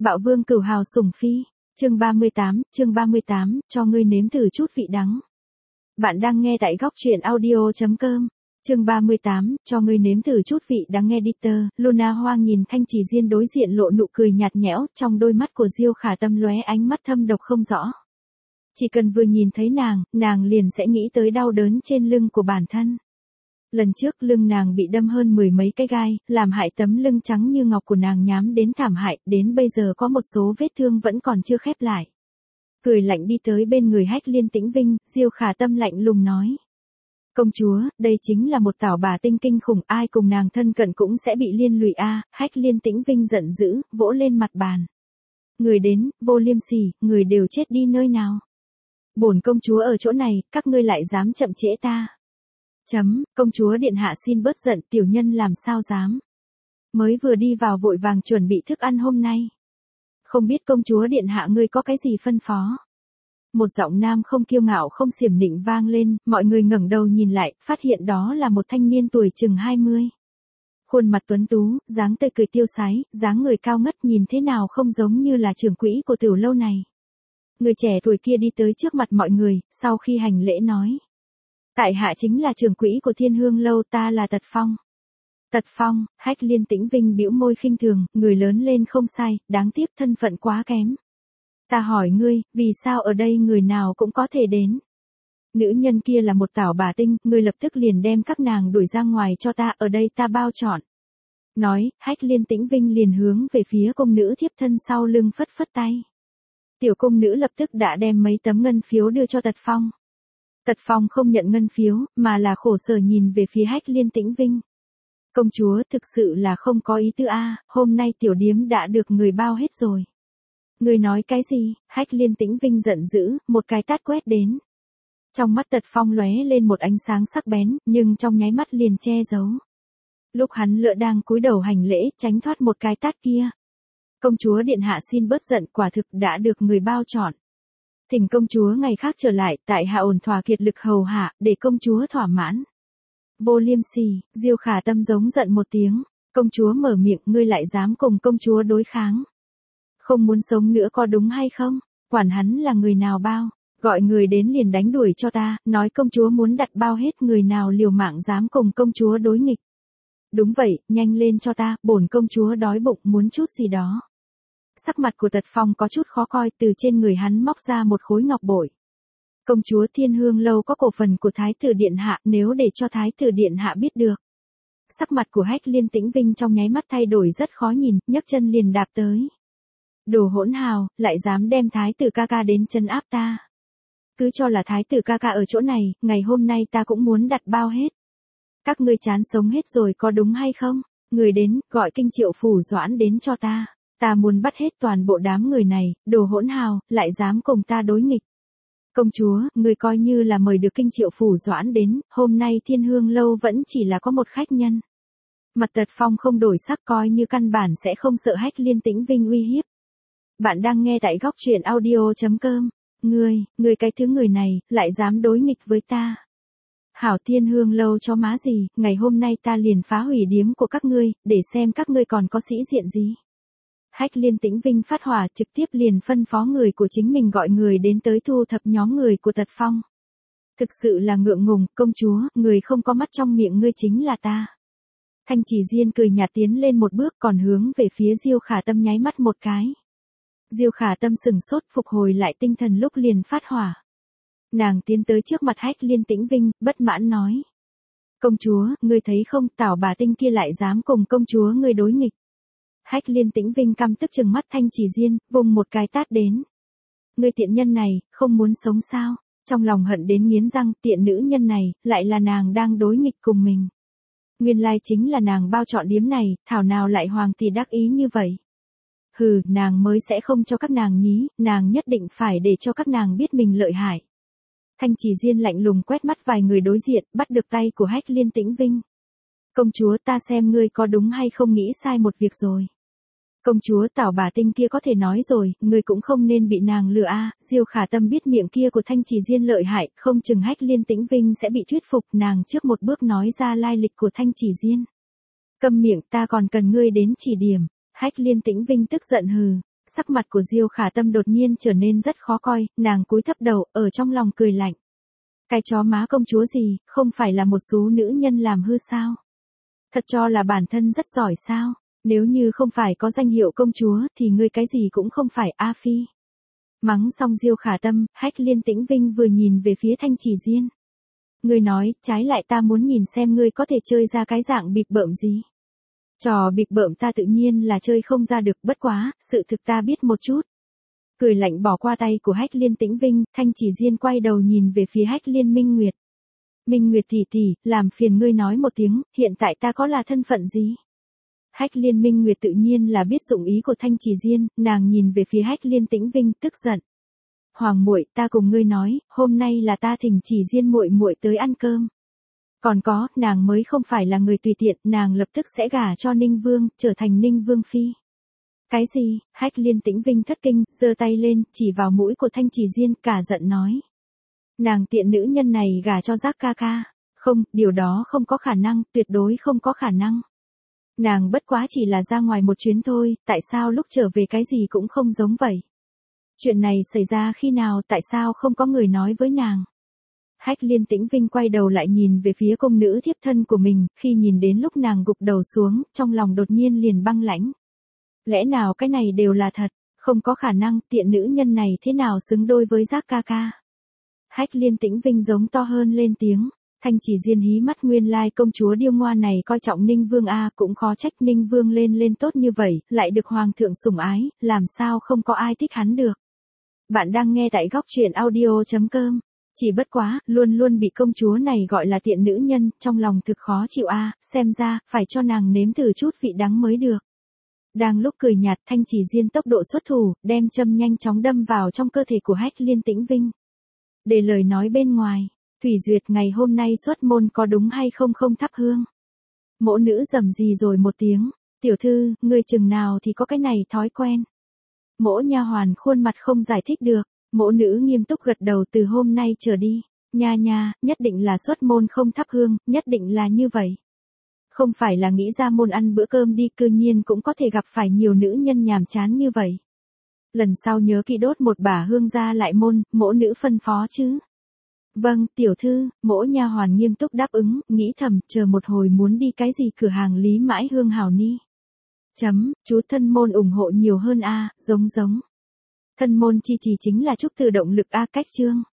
Bạo vương cửu hào sủng phi, chương 38, cho ngươi nếm thử chút vị đắng. Bạn đang nghe tại góc truyện audio.com. Chương 38, cho ngươi nếm thử chút vị đắng nghe Dieter. Luna Hoang nhìn Thanh Trì Diên đối diện lộ nụ cười nhạt nhẽo, trong đôi mắt của Diêu Khả Tâm lóe ánh mắt thâm độc không rõ. Chỉ cần vừa nhìn thấy nàng liền sẽ nghĩ tới đau đớn trên lưng của bản thân. Lần trước lưng nàng bị đâm hơn 10 mấy cái gai, làm hại tấm lưng trắng như ngọc của nàng nhám đến thảm hại, đến bây giờ có một số vết thương vẫn còn chưa khép lại. Cười lạnh đi tới bên người Hách Liên Tĩnh Vinh, Diêu Khả Tâm lạnh lùng nói. Công chúa, đây chính là một tảo bà tinh kinh khủng, ai cùng nàng thân cận cũng sẽ bị liên lụy a. Hách Liên Tĩnh Vinh giận dữ, vỗ lên mặt bàn. Người đến, vô liêm sỉ, người đều chết đi nơi nào. Bổn công chúa ở chỗ này, các ngươi lại dám chậm trễ ta. Công chúa điện hạ xin bớt giận, tiểu nhân làm sao dám. Mới vừa đi vào vội vàng chuẩn bị thức ăn hôm nay. Không biết công chúa điện hạ ngươi có cái gì phân phó. Một giọng nam không kiêu ngạo không xiểm nịnh vang lên, mọi người ngẩng đầu nhìn lại, phát hiện đó là một thanh niên tuổi chừng 20. Khuôn mặt tuấn tú, dáng tươi cười tiêu sái, dáng người cao ngất nhìn thế nào không giống như là trưởng quỹ của tiểu lâu này. Người trẻ tuổi kia đi tới trước mặt mọi người, sau khi hành lễ nói. Tại hạ chính là trưởng quỹ của Thiên Hương Lâu, ta là Tật Phong. Tật Phong, Hách Liên Tĩnh Vinh bĩu môi khinh thường, người lớn lên không sai, đáng tiếc thân phận quá kém. Ta hỏi ngươi, vì sao ở đây người nào cũng có thể đến? Nữ nhân kia là một tảo bà tinh, ngươi lập tức liền đem các nàng đuổi ra ngoài cho ta, ở đây ta bao trọn. Nói, Hách Liên Tĩnh Vinh liền hướng về phía công nữ thiếp thân sau lưng phất phất tay. Tiểu công nữ lập tức đã đem mấy tấm ngân phiếu đưa cho Tật Phong. Tật Phong không nhận ngân phiếu, mà là khổ sở nhìn về phía Hách Liên Tĩnh Vinh. Công chúa thực sự là không có ý tư a, hôm nay tiểu điếm đã được người bao hết rồi. Người nói cái gì? Hách Liên Tĩnh Vinh giận dữ, một cái tát quét đến. Trong mắt Tật Phong lóe lên một ánh sáng sắc bén, nhưng trong nháy mắt liền che giấu. Lúc hắn lựa đang cúi đầu hành lễ, tránh thoát một cái tát kia. Công chúa điện hạ xin bớt giận, quả thực đã được người bao trọn. Thỉnh công chúa ngày khác trở lại, tại hạ ổn thỏa kiệt lực hầu hạ, để công chúa thỏa mãn. Vô liêm sỉ, Diêu Khả Tâm giống giận một tiếng. Công chúa mở miệng, ngươi lại dám cùng công chúa đối kháng. Không muốn sống nữa có đúng hay không? Quản hắn là người nào bao, gọi người đến liền đánh đuổi cho ta, nói công chúa muốn đặt bao hết, người nào liều mạng dám cùng công chúa đối nghịch. Đúng vậy, nhanh lên cho ta, bổn công chúa đói bụng muốn chút gì đó. Sắc mặt của Tật Phong có chút khó coi, từ trên người hắn móc ra một khối ngọc bội. Công chúa Thiên Hương Lâu có cổ phần của Thái tử Điện Hạ, nếu để cho Thái tử Điện Hạ biết được. Sắc mặt của Hách Liên Tĩnh Vinh trong nháy mắt thay đổi rất khó nhìn, nhấc chân liền đạp tới. Đồ hỗn hào, lại dám đem Thái tử ca ca đến chân áp ta. Cứ cho là Thái tử ca ca ở chỗ này, ngày hôm nay ta cũng muốn đặt bao hết. Các ngươi chán sống hết rồi có đúng hay không? Người đến, gọi Kinh Triệu Phủ Doãn đến cho ta. Ta muốn bắt hết toàn bộ đám người này, đồ hỗn hào, lại dám cùng ta đối nghịch. Công chúa, người coi như là mời được Kinh Triệu Phủ Doãn đến, hôm nay Thiên Hương Lâu vẫn chỉ là có một khách nhân. Mặt Tật Phong không đổi sắc, coi như căn bản sẽ không sợ Hách Liên Tĩnh Vinh uy hiếp. Bạn đang nghe tại góc truyện audio.com. Ngươi cái thứ người này, lại dám đối nghịch với ta. Hảo Thiên Hương Lâu cho má gì, ngày hôm nay ta liền phá hủy điếm của các ngươi, để xem các ngươi còn có sĩ diện gì. Hách Liên Tĩnh Vinh phát hỏa, trực tiếp liền phân phó người của chính mình gọi người đến tới thu thập nhóm người của Tật Phong. Thực sự là ngượng ngùng, công chúa, người không có mắt trong miệng ngươi chính là ta. Thanh Trì Diên cười nhạt tiến lên một bước, còn hướng về phía Diêu Khả Tâm nháy mắt một cái. Diêu Khả Tâm sừng sốt, phục hồi lại tinh thần lúc liền phát hỏa. Nàng tiến tới trước mặt Hách Liên Tĩnh Vinh, bất mãn nói. Công chúa, ngươi thấy không, tảo bà tinh kia lại dám cùng công chúa ngươi đối nghịch. Hách Liên Tĩnh Vinh căm tức trừng mắt Thanh Trì Diên, vùng một cái tát đến. Ngươi tiện nhân này, không muốn sống sao? Trong lòng hận đến nghiến răng, tiện nữ nhân này, lại là nàng đang đối nghịch cùng mình. Nguyên lai chính là nàng bao trọn điếm này, thảo nào lại hoàng tỷ đắc ý như vậy. Hừ, nàng mới sẽ không cho các nàng nhí, nàng nhất định phải để cho các nàng biết mình lợi hại. Thanh Trì Diên lạnh lùng quét mắt vài người đối diện, bắt được tay của Hách Liên Tĩnh Vinh. Công chúa, ta xem ngươi có đúng hay không nghĩ sai một việc rồi. Công chúa, tảo bà tinh kia có thể nói rồi, ngươi cũng không nên bị nàng lừa a. Diêu Khả Tâm biết miệng kia của Thanh Trì Diên lợi hại, không chừng Hách Liên Tĩnh Vinh sẽ bị thuyết phục, nàng trước một bước nói ra lai lịch của Thanh Trì Diên. Câm miệng, ta còn cần ngươi đến chỉ điểm. Hách Liên Tĩnh Vinh tức giận hừ. sắc mặt của Diêu Khả Tâm đột nhiên trở nên rất khó coi, nàng cúi thấp đầu, ở trong lòng cười lạnh. Cái chó má công chúa gì, không phải là một số nữ nhân làm hư sao? Thật cho là bản thân rất giỏi sao? Nếu như không phải có danh hiệu công chúa thì ngươi cái gì cũng không phải A Phi. Mắng xong Diêu Khả Tâm, Hách Liên Tĩnh Vinh vừa nhìn về phía Thanh Chỉ Diên. Ngươi nói, trái lại ta muốn nhìn xem ngươi có thể chơi ra cái dạng bịp bợm gì. Trò bịp bợm ta tự nhiên là chơi không ra được, bất quá, sự thực ta biết một chút. Cười lạnh bỏ qua tay của Hách Liên Tĩnh Vinh, Thanh Chỉ Diên quay đầu nhìn về phía Hách Liên Minh Nguyệt. Minh Nguyệt tỷ tỷ, làm phiền ngươi nói một tiếng, hiện tại ta có là thân phận gì? Hách Liên Minh Nguyệt tự nhiên là biết dụng ý của Thanh Chỉ Diên, nàng nhìn về phía Hách Liên Tĩnh Vinh, tức giận. Hoàng muội, ta cùng ngươi nói, hôm nay là ta thỉnh Chỉ Diên muội muội tới ăn cơm. Còn có, nàng mới không phải là người tùy tiện, nàng lập tức sẽ gả cho Ninh Vương, trở thành Ninh Vương phi. Cái gì? Hách Liên Tĩnh Vinh thất kinh, giơ tay lên, chỉ vào mũi của Thanh Chỉ Diên, cả giận nói. Nàng tiện nữ nhân này gả cho Giác ca ca. Không, điều đó không có khả năng, tuyệt đối không có khả năng. Nàng bất quá chỉ là ra ngoài một chuyến thôi, tại sao lúc trở về cái gì cũng không giống vậy? Chuyện này xảy ra khi nào, tại sao không có người nói với nàng? Hách Liên Tĩnh Vinh quay đầu lại nhìn về phía công nữ thiếp thân của mình, khi nhìn đến lúc nàng gục đầu xuống, trong lòng đột nhiên liền băng lãnh. Lẽ nào cái này đều là thật, không có khả năng, tiện nữ nhân này thế nào xứng đôi với Giác ca ca? Hách Liên Tĩnh Vinh giống to hơn lên tiếng. Thanh Chỉ Diên hí mắt, nguyên lai công chúa điêu ngoa này coi trọng Ninh Vương a, cũng khó trách Ninh Vương lên tốt như vậy, lại được hoàng thượng sủng ái, làm sao không có ai thích hắn được. Bạn đang nghe tại góc truyện audio.com. Chỉ bất quá, luôn bị công chúa này gọi là tiện nữ nhân, trong lòng thực khó chịu a, xem ra, phải cho nàng nếm thử chút vị đắng mới được. Đang lúc cười nhạt, Thanh Chỉ Diên tốc độ xuất thủ, đem châm nhanh chóng đâm vào trong cơ thể của Hách Liên Tĩnh Vinh. Để lời nói bên ngoài, Thủy Duyệt ngày hôm nay xuất môn có đúng hay không không thắp hương. Mỗ nữ rầm gì rồi một tiếng, tiểu thư, ngươi chừng nào thì có cái này thói quen. Mỗ nha hoàn khuôn mặt không giải thích được, mỗ nữ nghiêm túc gật đầu, từ hôm nay trở đi. Nha, nhất định là xuất môn không thắp hương, nhất định là như vậy. Không phải là nghĩ ra môn ăn bữa cơm đi, cư nhiên cũng có thể gặp phải nhiều nữ nhân nhàm chán như vậy. Lần sau nhớ kỹ đốt một bả hương ra lại môn, mỗ nữ phân phó chứ. Vâng, tiểu thư, mỗ nha hoàn nghiêm túc đáp ứng, nghĩ thầm, chờ một hồi muốn đi cái gì cửa hàng Lý Mãi Hương hảo ni. Chú thân môn ủng hộ nhiều hơn a, giống. Thân môn chi trì chính là chúc từ động lực a, cách chương.